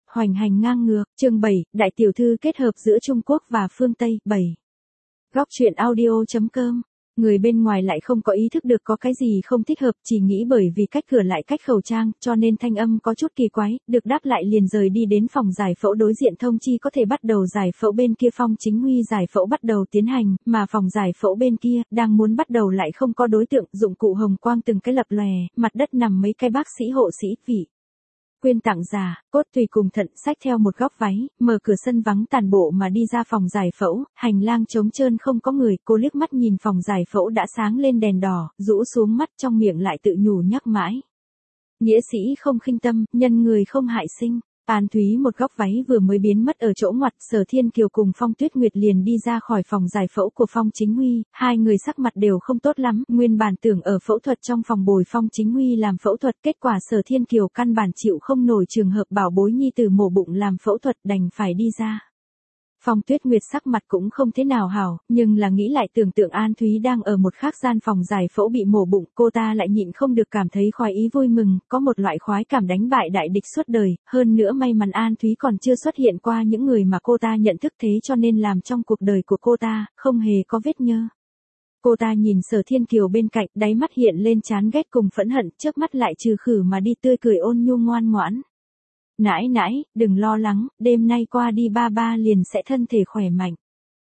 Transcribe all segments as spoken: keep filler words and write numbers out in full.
hoành hành ngang ngược, chương bảy, đại tiểu thư kết hợp giữa Trung Quốc và phương Tây, bảy. Góc truyện audio.com. Người bên ngoài lại không có ý thức được có cái gì không thích hợp, chỉ nghĩ bởi vì cách cửa lại cách khẩu trang, cho nên thanh âm có chút kỳ quái, được đáp lại liền rời đi đến phòng giải phẫu đối diện thông chi có thể bắt đầu giải phẫu bên kia Phong Chính Huy giải phẫu bắt đầu tiến hành, mà phòng giải phẫu bên kia, đang muốn bắt đầu lại không có đối tượng, dụng cụ hồng quang từng cái lập lòe, mặt đất nằm mấy cái bác sĩ hộ sĩ, vị. Quyên tặng giả, cốt tùy cùng thận sách theo một góc váy, mở cửa sân vắng tàn bộ mà đi ra phòng giải phẫu, hành lang trống trơn không có người, cô liếc mắt nhìn phòng giải phẫu đã sáng lên đèn đỏ, rũ xuống mắt trong miệng lại tự nhủ nhắc mãi. Nghĩa sĩ không khinh tâm, nhân người không hại sinh. An Thúy một góc váy vừa mới biến mất ở chỗ ngoặt, Sở Thiên Kiều cùng Phong Tuyết Nguyệt liền đi ra khỏi phòng giải phẫu của Phong Chính Huy, hai người sắc mặt đều không tốt lắm, nguyên bản tưởng ở phẫu thuật trong phòng bồi Phong Chính Huy làm phẫu thuật, kết quả Sở Thiên Kiều căn bản chịu không nổi trường hợp bảo bối nhi tử mổ bụng làm phẫu thuật đành phải đi ra. Phong Tuyết Nguyệt sắc mặt cũng không thế nào hảo, nhưng là nghĩ lại tưởng tượng An Thúy đang ở một khác gian phòng giải phẫu bị mổ bụng, cô ta lại nhịn không được cảm thấy khoái ý vui mừng, có một loại khoái cảm đánh bại đại địch suốt đời, hơn nữa may mắn An Thúy còn chưa xuất hiện qua những người mà cô ta nhận thức thế cho nên làm trong cuộc đời của cô ta, không hề có vết nhơ. Cô ta nhìn Sở Thiên Kiều bên cạnh, đáy mắt hiện lên chán ghét cùng phẫn hận, trước mắt lại trừ khử mà đi tươi cười ôn nhu ngoan ngoãn. Nãi nãi, đừng lo lắng, đêm nay qua đi ba ba liền sẽ thân thể khỏe mạnh.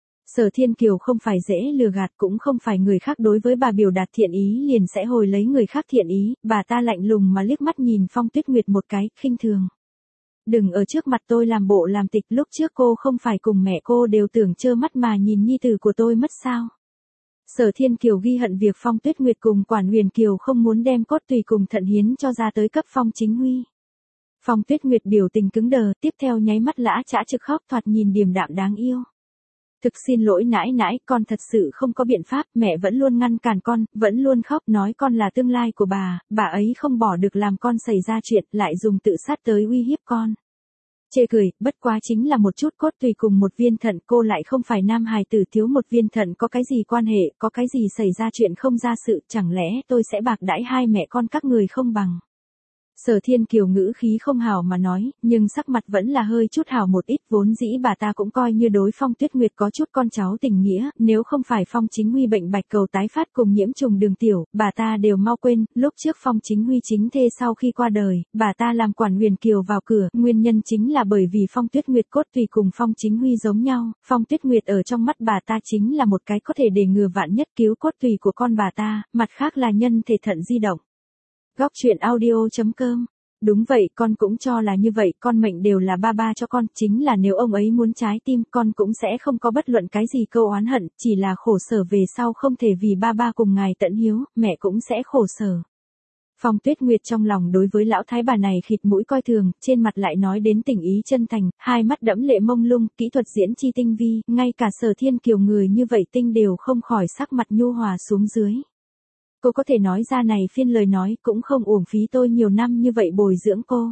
Sở Thiên Kiều không phải dễ lừa gạt cũng không phải người khác đối với bà biểu đạt thiện ý liền sẽ hồi lấy người khác thiện ý, bà ta lạnh lùng mà liếc mắt nhìn Phong Tuyết Nguyệt một cái, khinh thường. Đừng ở trước mặt tôi làm bộ làm tịch, lúc trước cô không phải cùng mẹ cô đều tưởng trơ mắt mà nhìn nhi tử của tôi mất sao. Sở Thiên Kiều ghi hận việc Phong Tuyết Nguyệt cùng Quản Huyền Kiều không muốn đem cốt tùy cùng thận hiến cho ra tới cấp Phong Chính Huy. Phong Tuyết Nguyệt biểu tình cứng đờ, tiếp theo nháy mắt lã chã trực khóc thoạt nhìn điềm đạm đáng yêu. Thực xin lỗi nãi nãi, con thật sự không có biện pháp, mẹ vẫn luôn ngăn cản con, vẫn luôn khóc nói con là tương lai của bà, bà ấy không bỏ được làm con xảy ra chuyện, lại dùng tự sát tới uy hiếp con. Chê cười, bất quá chính là một chút cốt tùy cùng một viên thận, cô lại không phải nam hài tử thiếu một viên thận có cái gì quan hệ, có cái gì xảy ra chuyện không ra sự, chẳng lẽ tôi sẽ bạc đãi hai mẹ con các người không bằng. Sở Thiên Kiều ngữ khí không hảo mà nói, nhưng sắc mặt vẫn là hơi chút hảo một ít, vốn dĩ bà ta cũng coi như đối Phong Tuyết Nguyệt có chút con cháu tình nghĩa, nếu không phải Phong Chính Huy bệnh bạch cầu tái phát cùng nhiễm trùng đường tiểu, bà ta đều mau quên, lúc trước Phong Chính Huy chính thê sau khi qua đời, bà ta làm Quản Huyền Kiều vào cửa, nguyên nhân chính là bởi vì Phong Tuyết Nguyệt cốt tùy cùng Phong Chính Huy giống nhau, Phong Tuyết Nguyệt ở trong mắt bà ta chính là một cái có thể để ngừa vạn nhất cứu cốt tùy của con bà ta, mặt khác là nhân thể thận di động. Góc truyện audio.com. Đúng vậy, con cũng cho là như vậy, con mệnh đều là ba ba cho con, chính là nếu ông ấy muốn trái tim, con cũng sẽ không có bất luận cái gì câu oán hận, chỉ là khổ sở về sau không thể vì ba ba cùng ngài tận hiếu, mẹ cũng sẽ khổ sở. Phong Tuyết Nguyệt trong lòng đối với lão thái bà này khịt mũi coi thường, trên mặt lại nói đến tình ý chân thành, hai mắt đẫm lệ mông lung, kỹ thuật diễn chi tinh vi, ngay cả Sở Thiên Kiều người như vậy tinh đều không khỏi sắc mặt nhu hòa xuống dưới. Cô có thể nói ra này phiên lời nói cũng không uổng phí tôi nhiều năm như vậy bồi dưỡng cô.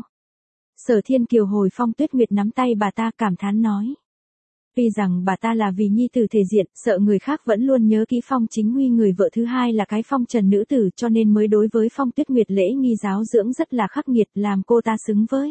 Sở Thiên Kiều hồi Phong Tuyết Nguyệt nắm tay bà ta cảm thán nói. Tuy rằng bà ta là vì nhi tử thể diện, sợ người khác vẫn luôn nhớ kỹ Phong Chính Huy người vợ thứ hai là cái phong trần nữ tử cho nên mới đối với Phong Tuyết Nguyệt lễ nghi giáo dưỡng rất là khắc nghiệt làm cô ta xứng với.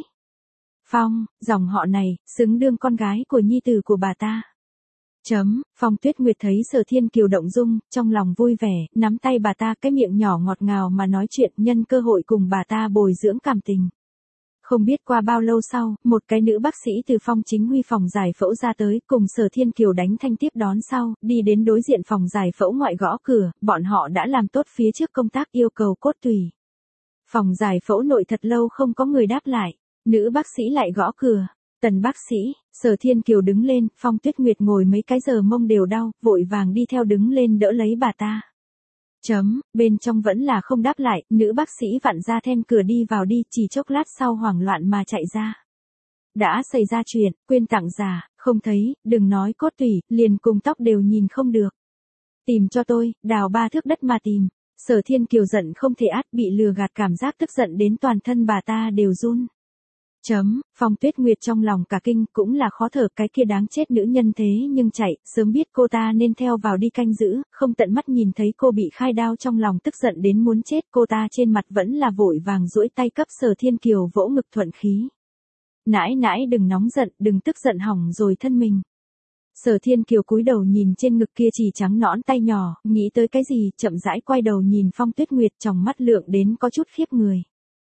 Phong, dòng họ này, xứng đương con gái của nhi tử của bà ta. Chấm, Phong Tuyết Nguyệt thấy Sở Thiên Kiều động dung, trong lòng vui vẻ, nắm tay bà ta cái miệng nhỏ ngọt ngào mà nói chuyện nhân cơ hội cùng bà ta bồi dưỡng cảm tình. Không biết qua bao lâu sau, một cái nữ bác sĩ từ Phong Chính Huy phòng giải phẫu ra tới, cùng Sở Thiên Kiều đánh thanh tiếp đón sau, đi đến đối diện phòng giải phẫu ngoại gõ cửa, bọn họ đã làm tốt phía trước công tác yêu cầu cốt tùy. Phòng giải phẫu nội thật lâu không có người đáp lại, nữ bác sĩ lại gõ cửa. Tần bác sĩ, Sở Thiên Kiều đứng lên, Phong Tuyết Nguyệt ngồi mấy cái giờ mông đều đau, vội vàng đi theo đứng lên đỡ lấy bà ta. Chấm, bên trong vẫn là không đáp lại, nữ bác sĩ vặn ra then cửa đi vào đi, chỉ chốc lát sau hoảng loạn mà chạy ra. Đã xảy ra chuyện, quên tặng giả, không thấy, đừng nói cốt tủy, liền cùng tóc đều nhìn không được. Tìm cho tôi, đào ba thước đất mà tìm. Sở Thiên Kiều giận không thể át, bị lừa gạt cảm giác tức giận đến toàn thân bà ta đều run. Chấm, Phong Tuyết Nguyệt trong lòng cả kinh, cũng là khó thở, cái kia đáng chết nữ nhân thế nhưng chạy, sớm biết cô ta nên theo vào đi canh giữ, không tận mắt nhìn thấy cô bị khai đao trong lòng tức giận đến muốn chết, cô ta trên mặt vẫn là vội vàng duỗi tay cấp Sở Thiên Kiều vỗ ngực thuận khí. Nãi nãi đừng nóng giận, đừng tức giận hỏng rồi thân mình. Sở Thiên Kiều cúi đầu nhìn trên ngực kia chỉ trắng nõn tay nhỏ, nghĩ tới cái gì, chậm rãi quay đầu nhìn Phong Tuyết Nguyệt, trong mắt lượng đến có chút khiếp người.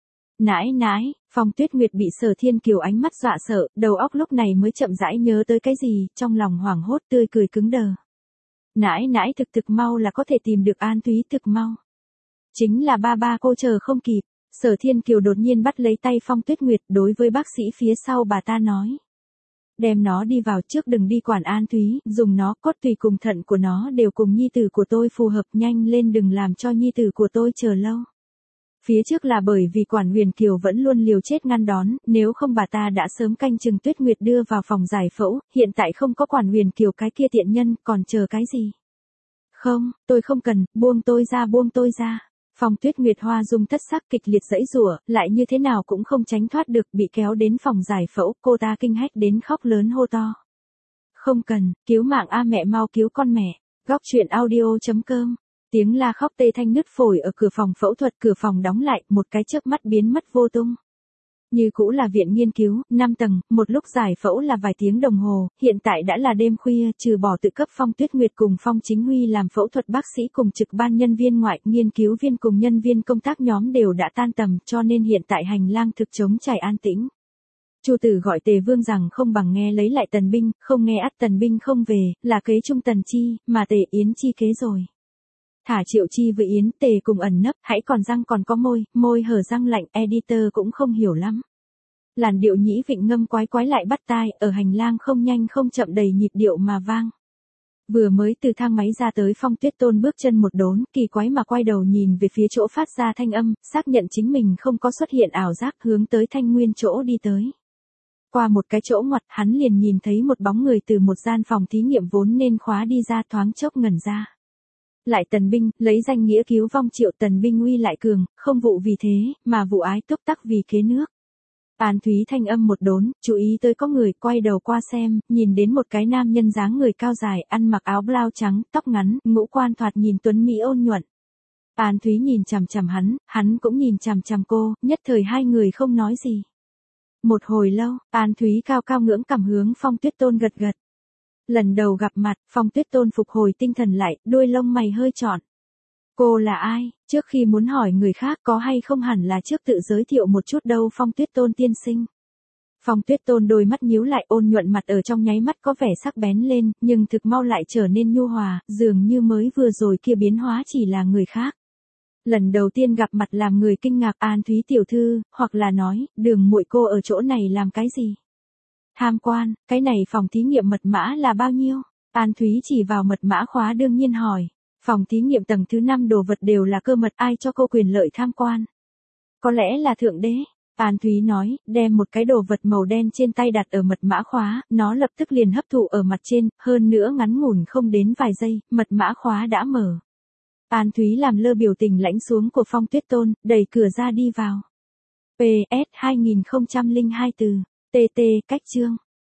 Nãi nãi, Phong Tuyết Nguyệt bị Sở Thiên Kiều ánh mắt dọa sợ, đầu óc lúc này mới chậm rãi nhớ tới cái gì, trong lòng hoảng hốt tươi cười cứng đờ. Nãi nãi thực thực mau là có thể tìm được An Thúy, thực mau. Chính là ba ba cô chờ không kịp. Sở Thiên Kiều đột nhiên bắt lấy tay Phong Tuyết Nguyệt, đối với bác sĩ phía sau bà ta nói. Đem nó đi vào trước, đừng đi quản An Thúy, dùng nó, cốt tùy cùng thận của nó đều cùng nhi tử của tôi phù hợp, nhanh lên đừng làm cho nhi tử của tôi chờ lâu. Phía trước là bởi vì quản Huyền Kiều vẫn luôn liều chết ngăn đón, nếu không bà ta đã sớm canh chừng Tuyết Nguyệt đưa vào phòng giải phẫu, hiện tại không có quản Huyền Kiều cái kia tiện nhân, còn chờ cái gì? Không, tôi không cần, buông tôi ra, buông tôi ra. Phong Tuyết Nguyệt hoa dung thất sắc kịch liệt giãy giụa, lại như thế nào cũng không tránh thoát được, bị kéo đến phòng giải phẫu, cô ta kinh hách đến khóc lớn hô to. Không cần, cứu mạng a mẹ, mau cứu con mẹ. Góc truyện audio chấm com. Tiếng la khóc tê thanh nứt phổi ở cửa phòng phẫu thuật, cửa phòng đóng lại, một cái chớp mắt biến mất vô tung. Như cũ là viện nghiên cứu, năm tầng, một lúc giải phẫu là vài tiếng đồng hồ, hiện tại đã là đêm khuya, trừ bỏ tự cấp Phong Tuyết Nguyệt cùng Phong Chính Huy làm phẫu thuật, bác sĩ cùng trực ban nhân viên ngoại, nghiên cứu viên cùng nhân viên công tác nhóm đều đã tan tầm, cho nên hiện tại hành lang thực trống trải an tĩnh. Chu Tử gọi Tề Vương rằng không bằng nghe lấy lại Tần Binh, không nghe ắt Tần Binh không về, là kế trung Tần Chi, mà Tề Yến Chi kế rồi. Thả Triệu Chi với Yến Tề cùng ẩn nấp, hãy còn răng còn có môi, môi hở răng lạnh, editor cũng không hiểu lắm. Làn điệu nhĩ vịnh ngâm quái quái lại bắt tai, ở hành lang không nhanh không chậm đầy nhịp điệu mà vang. Vừa mới từ thang máy ra tới Phong Tuyết Tôn bước chân một đốn, kỳ quái mà quay đầu nhìn về phía chỗ phát ra thanh âm, xác nhận chính mình không có xuất hiện ảo giác, hướng tới thanh nguyên chỗ đi tới. Qua một cái chỗ ngoặt, hắn liền nhìn thấy một bóng người từ một gian phòng thí nghiệm vốn nên khóa đi ra, thoáng chốc ngẩn ra. Lại Tần Binh, lấy danh nghĩa cứu vong Triệu, Tần Binh uy lại cường, không vụ vì thế, mà vụ ái túc tắc vì kế nước. An Thúy thanh âm một đốn, chú ý tới có người, quay đầu qua xem, nhìn đến một cái nam nhân dáng người cao dài, ăn mặc áo blau trắng, tóc ngắn, ngũ quan thoạt nhìn tuấn mỹ ôn nhuận. An Thúy nhìn chằm chằm hắn, hắn cũng nhìn chằm chằm cô, nhất thời hai người không nói gì. Một hồi lâu, An Thúy cao cao ngưỡng cằm hướng Phong Tuyết Tôn gật gật. Lần đầu gặp mặt, Phong Tuyết Tôn phục hồi tinh thần lại, đôi lông mày hơi trọn. Cô là ai? Trước khi muốn hỏi người khác có hay không hẳn là trước tự giới thiệu một chút đâu Phong Tuyết Tôn tiên sinh. Phong Tuyết Tôn đôi mắt nhíu lại, ôn nhuận mặt ở trong nháy mắt có vẻ sắc bén lên, nhưng thực mau lại trở nên nhu hòa, dường như mới vừa rồi kia biến hóa chỉ là người khác. Lần đầu tiên gặp mặt làm người kinh ngạc, An Thúy tiểu thư, hoặc là nói, Đường muội cô ở chỗ này làm cái gì? Tham quan, cái này phòng thí nghiệm mật mã là bao nhiêu? An Thúy chỉ vào mật mã khóa đương nhiên hỏi. Phòng thí nghiệm tầng thứ năm đồ vật đều là cơ mật, ai cho cô quyền lợi tham quan? Có lẽ là Thượng Đế. An Thúy nói, đem một cái đồ vật màu đen trên tay đặt ở mật mã khóa, nó lập tức liền hấp thụ ở mặt trên, hơn nữa ngắn ngủn không đến vài giây, mật mã khóa đã mở. An Thúy làm lơ biểu tình lãnh xuống của Phong Tuyết Tôn, đẩy cửa ra đi vào. pê ét hai nghìn không trăm lẻ hai từ, tê tê, cách chương.